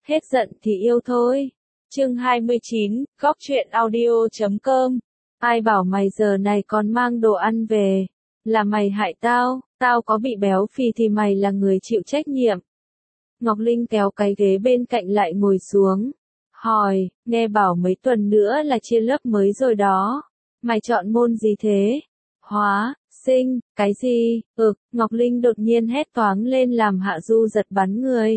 Hết giận thì yêu thôi. Chương 29, Góc truyện audio.com. Ai bảo mày giờ này còn mang đồ ăn về? Là mày hại tao, tao có bị béo phì thì mày là người chịu trách nhiệm. Ngọc Linh kéo cái ghế bên cạnh lại ngồi xuống. Hỏi, nghe bảo mấy tuần nữa là chia lớp mới rồi đó. Mày chọn môn gì thế? Hóa, sinh, cái gì? Ngọc Linh đột nhiên hét toáng lên làm Hạ Du giật bắn người.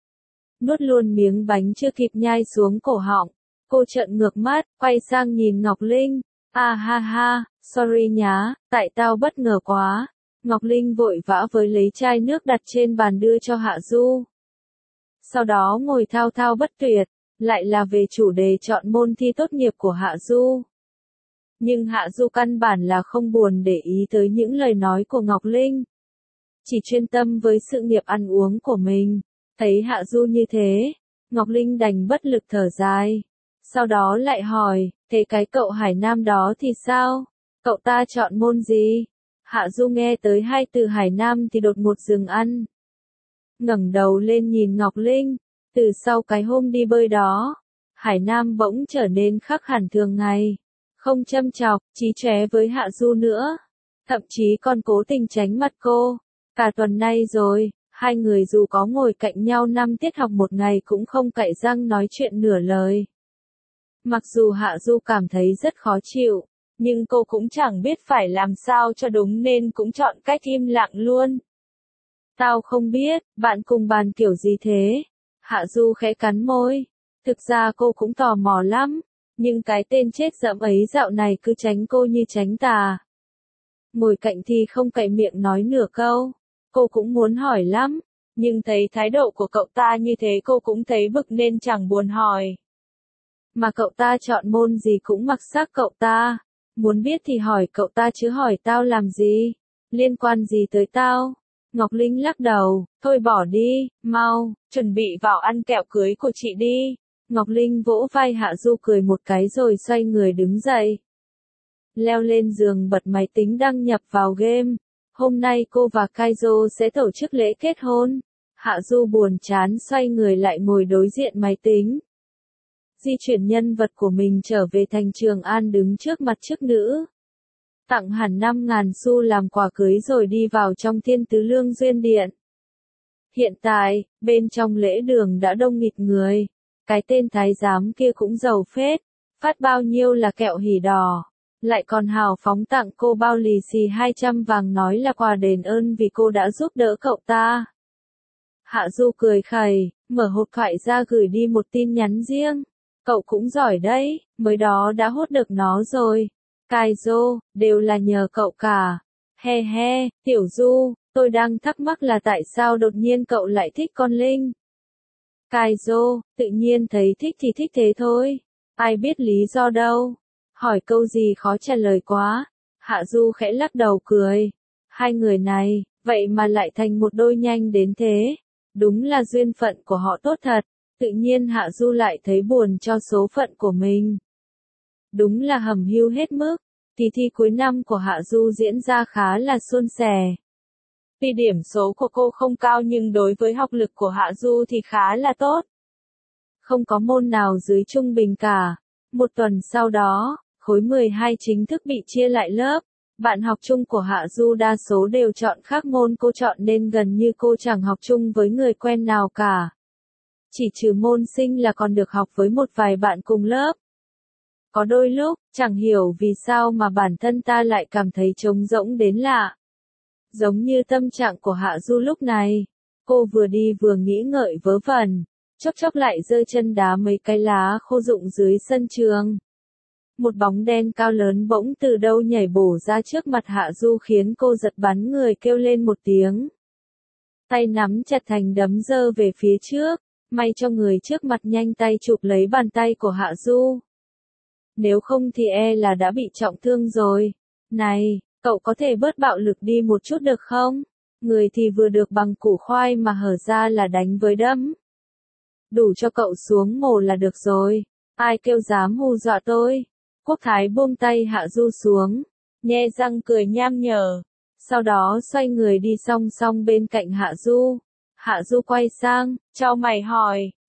Nuốt luôn miếng bánh chưa kịp nhai xuống cổ họng. Cô trợn ngược mắt, quay sang nhìn Ngọc Linh. À ha ha, sorry nhá, tại tao bất ngờ quá. Ngọc Linh vội vã với lấy chai nước đặt trên bàn đưa cho Hạ Du. Sau đó ngồi thao thao bất tuyệt, lại là về chủ đề chọn môn thi tốt nghiệp của Hạ Du. Nhưng Hạ Du căn bản là không buồn để ý tới những lời nói của Ngọc Linh. Chỉ chuyên tâm với sự nghiệp ăn uống của mình. Thấy Hạ Du như thế, Ngọc Linh đành bất lực thở dài. Sau đó lại hỏi, thế cái cậu Hải Nam đó thì sao? Cậu ta chọn môn gì? Hạ Du nghe tới hai từ Hải Nam thì đột ngột dừng ăn. Ngẩng đầu lên nhìn Ngọc Linh, từ sau cái hôm đi bơi đó, Hải Nam bỗng trở nên khác hẳn thường ngày. Không châm chọc, chí chóe với Hạ Du nữa. Thậm chí còn cố tình tránh mặt cô. Cả tuần nay rồi, hai người dù có ngồi cạnh nhau 5 tiết học một ngày cũng không cạy răng nói chuyện nửa lời. Mặc dù Hạ Du cảm thấy rất khó chịu, nhưng cô cũng chẳng biết phải làm sao cho đúng nên cũng chọn cách im lặng luôn. Tao không biết, bạn cùng bàn kiểu gì thế? Hạ Du khẽ cắn môi. Thực ra cô cũng tò mò lắm, nhưng cái tên chết dẫm ấy dạo này cứ tránh cô như tránh tà. Ngồi cạnh thì không cậy miệng nói nửa câu. Cô cũng muốn hỏi lắm, nhưng thấy thái độ của cậu ta như thế cô cũng thấy bực nên chẳng buồn hỏi. Mà cậu ta chọn môn gì cũng mặc xác cậu ta. Muốn biết thì hỏi cậu ta chứ hỏi tao làm gì? Liên quan gì tới tao? Ngọc Linh lắc đầu, thôi bỏ đi, mau, chuẩn bị vào ăn kẹo cưới của chị đi. Ngọc Linh vỗ vai Hạ Du cười một cái rồi xoay người đứng dậy. Leo lên giường bật máy tính đăng nhập vào game. Hôm nay cô và Kaizo sẽ tổ chức lễ kết hôn. Hạ Du buồn chán xoay người lại ngồi đối diện máy tính. Di chuyển nhân vật của mình trở về thành Trường An đứng trước mặt chức nữ. Tặng hẳn 5.000 xu làm quà cưới rồi đi vào trong Thiên Tứ Lương Duyên Điện. Hiện tại, bên trong lễ đường đã đông nghịt người. Cái tên thái giám kia cũng giàu phết. Phát bao nhiêu là kẹo hỉ đỏ. Lại còn hào phóng tặng cô bao lì xì 200 vàng nói là quà đền ơn vì cô đã giúp đỡ cậu ta. Hạ Du cười khẩy, mở hộp thoại ra gửi đi một tin nhắn riêng. Cậu cũng giỏi đấy, mới đó đã hốt được nó rồi. Kaizo, đều là nhờ cậu cả. He he, Tiểu Du, tôi đang thắc mắc là tại sao đột nhiên cậu lại thích con Linh. Kaizo, tự nhiên thấy thích thì thích thế thôi. Ai biết lý do đâu. Hỏi câu gì khó trả lời quá. Hạ Du khẽ lắc đầu cười. Hai người này, vậy mà lại thành một đôi nhanh đến thế. Đúng là duyên phận của họ tốt thật. Tự nhiên Hạ Du lại thấy buồn cho số phận của mình. Đúng là hầm hưu hết mức. Kỳ thi cuối năm của Hạ Du diễn ra khá là suôn sẻ. Tuy điểm số của cô không cao nhưng đối với học lực của Hạ Du thì khá là tốt. Không có môn nào dưới trung bình cả. Một tuần sau đó, khối 12 chính thức bị chia lại lớp. Bạn học chung của Hạ Du đa số đều chọn khác môn cô chọn nên gần như cô chẳng học chung với người quen nào cả. Chỉ trừ môn sinh là còn được học với một vài bạn cùng lớp. Có đôi lúc, chẳng hiểu vì sao mà bản thân ta lại cảm thấy trống rỗng đến lạ. Giống như tâm trạng của Hạ Du lúc này. Cô vừa đi vừa nghĩ ngợi vớ vẩn. Chốc chốc lại giơ chân đá mấy cái lá khô rụng dưới sân trường. Một bóng đen cao lớn bỗng từ đâu nhảy bổ ra trước mặt Hạ Du khiến cô giật bắn người kêu lên một tiếng. Tay nắm chặt thành đấm giơ về phía trước, may cho người trước mặt nhanh tay chụp lấy bàn tay của Hạ Du. Nếu không thì là đã bị trọng thương rồi. Này, cậu có thể bớt bạo lực đi một chút được không? Người thì vừa được bằng củ khoai mà hở ra là đánh với đấm. Đủ cho cậu xuống mồ là được rồi. Ai kêu dám hù dọa tôi? Quốc Thái buông tay Hạ Du xuống, nhe răng cười nham nhở. Sau đó xoay người đi song song bên cạnh Hạ Du. Hạ Du quay sang, chau mày hỏi,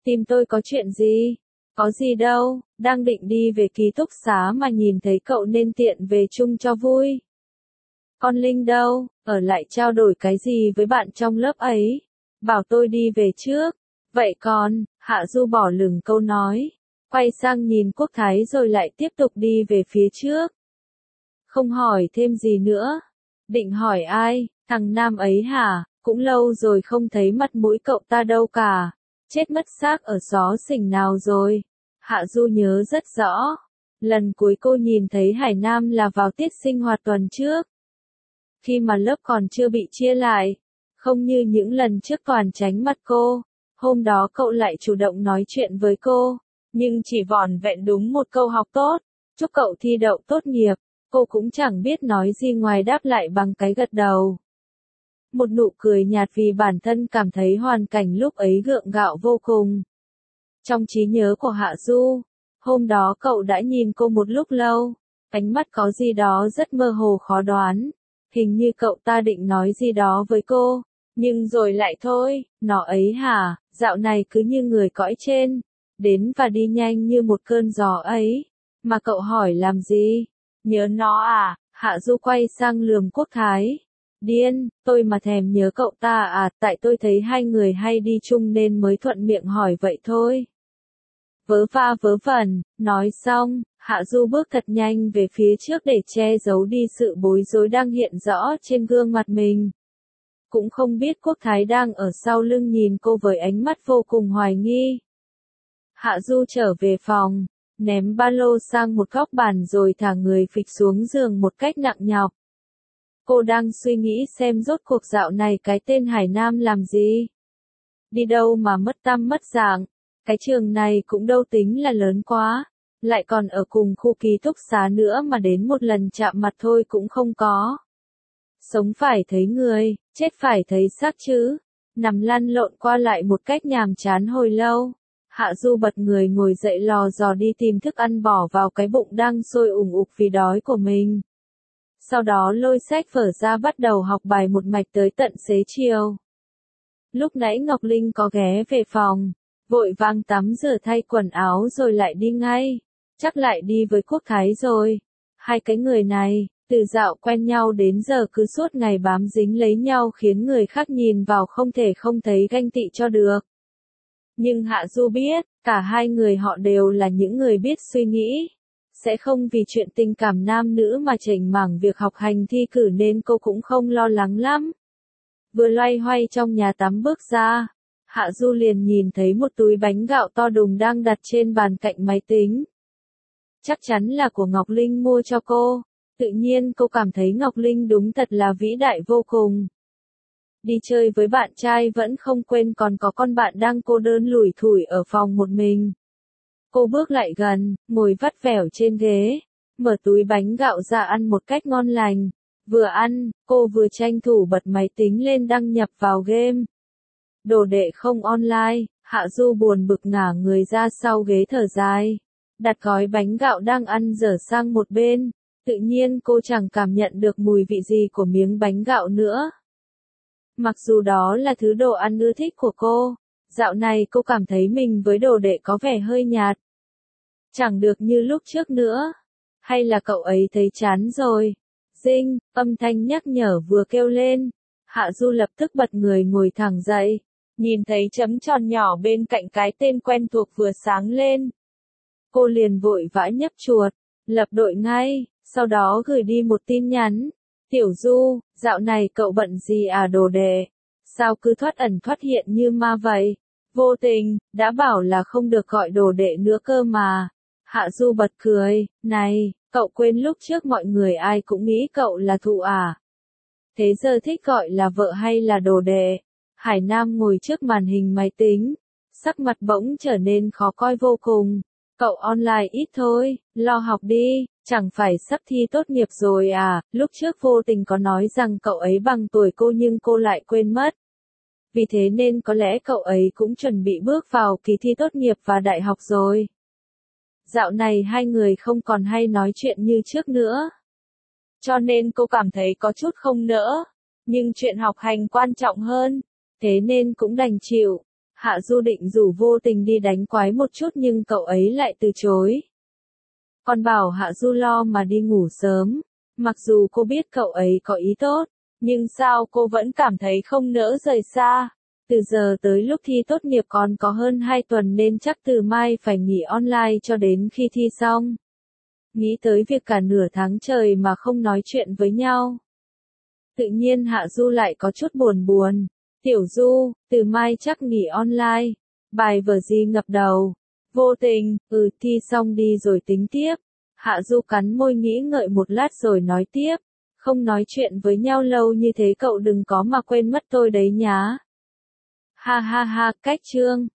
Tìm tôi có chuyện gì? Có gì đâu, đang định đi về ký túc xá mà nhìn thấy cậu nên tiện về chung cho vui. Con Linh đâu, ở lại trao đổi cái gì với bạn trong lớp ấy? Bảo tôi đi về trước. Vậy còn, Hạ Du bỏ lửng câu nói, quay sang nhìn Quốc Thái rồi lại tiếp tục đi về phía trước. Không hỏi thêm gì nữa. Định hỏi ai, thằng nam ấy hả, cũng lâu rồi không thấy mặt mũi cậu ta đâu cả. Chết mất xác ở xó xỉnh nào rồi? Hạ Du nhớ rất rõ. Lần cuối cô nhìn thấy Hải Nam là vào tiết sinh hoạt tuần trước. Khi mà lớp còn chưa bị chia lại. Không như những lần trước toàn tránh mặt cô. Hôm đó cậu lại chủ động nói chuyện với cô. Nhưng chỉ vỏn vẹn đúng một câu học tốt. Chúc cậu thi đậu tốt nghiệp. Cô cũng chẳng biết nói gì ngoài đáp lại bằng cái gật đầu. Một nụ cười nhạt vì bản thân cảm thấy hoàn cảnh lúc ấy gượng gạo vô cùng. Trong trí nhớ của Hạ Du, hôm đó cậu đã nhìn cô một lúc lâu, ánh mắt có gì đó rất mơ hồ khó đoán. Hình như cậu ta định nói gì đó với cô, nhưng rồi lại thôi, nó ấy hả, dạo này cứ như người cõi trên, đến và đi nhanh như một cơn gió ấy. Mà cậu hỏi làm gì? Nhớ nó à? Hạ Du quay sang lườm Quốc Thái. Điên, tôi mà thèm nhớ cậu ta à, tại tôi thấy hai người hay đi chung nên mới thuận miệng hỏi vậy thôi. Vớ va vớ vẩn, nói xong, Hạ Du bước thật nhanh về phía trước để che giấu đi sự bối rối đang hiện rõ trên gương mặt mình. Cũng không biết Quốc Thái đang ở sau lưng nhìn cô với ánh mắt vô cùng hoài nghi. Hạ Du trở về phòng, ném ba lô sang một góc bàn rồi thả người phịch xuống giường một cách nặng nhọc. Cô đang suy nghĩ xem rốt cuộc dạo này cái tên Hải Nam làm gì. Đi đâu mà mất tăm mất dạng, cái trường này cũng đâu tính là lớn quá, lại còn ở cùng khu ký túc xá nữa mà đến một lần chạm mặt thôi cũng không có. Sống phải thấy người, chết phải thấy xác chứ, nằm lăn lộn qua lại một cách nhàm chán hồi lâu. Hạ Du bật người ngồi dậy lò dò đi tìm thức ăn bỏ vào cái bụng đang sôi ủng ục vì đói của mình. Sau đó lôi sách vở ra bắt đầu học bài một mạch tới tận xế chiều. Lúc nãy Ngọc Linh có ghé về phòng, vội vàng tắm rửa thay quần áo rồi lại đi ngay. Chắc lại đi với Quốc Thái rồi. Hai cái người này, từ dạo quen nhau đến giờ cứ suốt ngày bám dính lấy nhau khiến người khác nhìn vào không thể không thấy ganh tị cho được. Nhưng Hạ Du biết, cả hai người họ đều là những người biết suy nghĩ. Sẽ không vì chuyện tình cảm nam nữ mà chểnh mảng việc học hành thi cử nên cô cũng không lo lắng lắm. Vừa loay hoay trong nhà tắm bước ra, Hạ Du liền nhìn thấy một túi bánh gạo to đùng đang đặt trên bàn cạnh máy tính. Chắc chắn là của Ngọc Linh mua cho cô. Tự nhiên cô cảm thấy Ngọc Linh đúng thật là vĩ đại vô cùng. Đi chơi với bạn trai vẫn không quên còn có con bạn đang cô đơn lủi thủi ở phòng một mình. Cô bước lại gần, ngồi vắt vẻo trên ghế, mở túi bánh gạo ra ăn một cách ngon lành. Vừa ăn, cô vừa tranh thủ bật máy tính lên đăng nhập vào game. Đồ đệ không online, Hạ Du buồn bực ngả người ra sau ghế thở dài. Đặt gói bánh gạo đang ăn dở sang một bên, tự nhiên cô chẳng cảm nhận được mùi vị gì của miếng bánh gạo nữa. Mặc dù đó là thứ đồ ăn ưa thích của cô, dạo này cô cảm thấy mình với đồ đệ có vẻ hơi nhạt. Chẳng được như lúc trước nữa. Hay là cậu ấy thấy chán rồi? Dinh, âm thanh nhắc nhở vừa kêu lên. Hạ Du lập tức bật người ngồi thẳng dậy. Nhìn thấy chấm tròn nhỏ bên cạnh cái tên quen thuộc vừa sáng lên. Cô liền vội vã nhấp chuột, lập đội ngay, sau đó gửi đi một tin nhắn. Tiểu Du, dạo này cậu bận gì à đồ đệ? Sao cứ thoát ẩn thoát hiện như ma vậy? Vô tình, đã bảo là không được gọi đồ đệ nữa cơ mà. Hạ Du bật cười, này, cậu quên lúc trước mọi người ai cũng nghĩ cậu là thụ à? Thế giờ thích gọi là vợ hay là đồ đệ? Hải Nam ngồi trước màn hình máy tính, sắc mặt bỗng trở nên khó coi vô cùng. Cậu online ít thôi, lo học đi, chẳng phải sắp thi tốt nghiệp rồi à, lúc trước vô tình có nói rằng cậu ấy bằng tuổi cô nhưng cô lại quên mất. Vì thế nên có lẽ cậu ấy cũng chuẩn bị bước vào kỳ thi tốt nghiệp và đại học rồi. Dạo này hai người không còn hay nói chuyện như trước nữa. Cho nên cô cảm thấy có chút không nỡ. Nhưng chuyện học hành quan trọng hơn. Thế nên cũng đành chịu. Hạ Du định rủ Vô Tình đi đánh quái một chút nhưng cậu ấy lại từ chối. Còn bảo Hạ Du lo mà đi ngủ sớm. Mặc dù cô biết cậu ấy có ý tốt, nhưng sao cô vẫn cảm thấy không nỡ rời xa. Từ giờ tới lúc thi tốt nghiệp còn có hơn 2 tuần nên chắc từ mai phải nghỉ online cho đến khi thi xong. Nghĩ tới việc cả nửa tháng trời mà không nói chuyện với nhau. Tự nhiên Hạ Du lại có chút buồn buồn. Tiểu Du, từ mai chắc nghỉ online. Bài vở gì ngập đầu. Vô Tình, thi xong đi rồi tính tiếp. Hạ Du cắn môi nghĩ ngợi một lát rồi nói tiếp. Không nói chuyện với nhau lâu như thế cậu đừng có mà quên mất tôi đấy nhá. Ha ha ha, cách chương.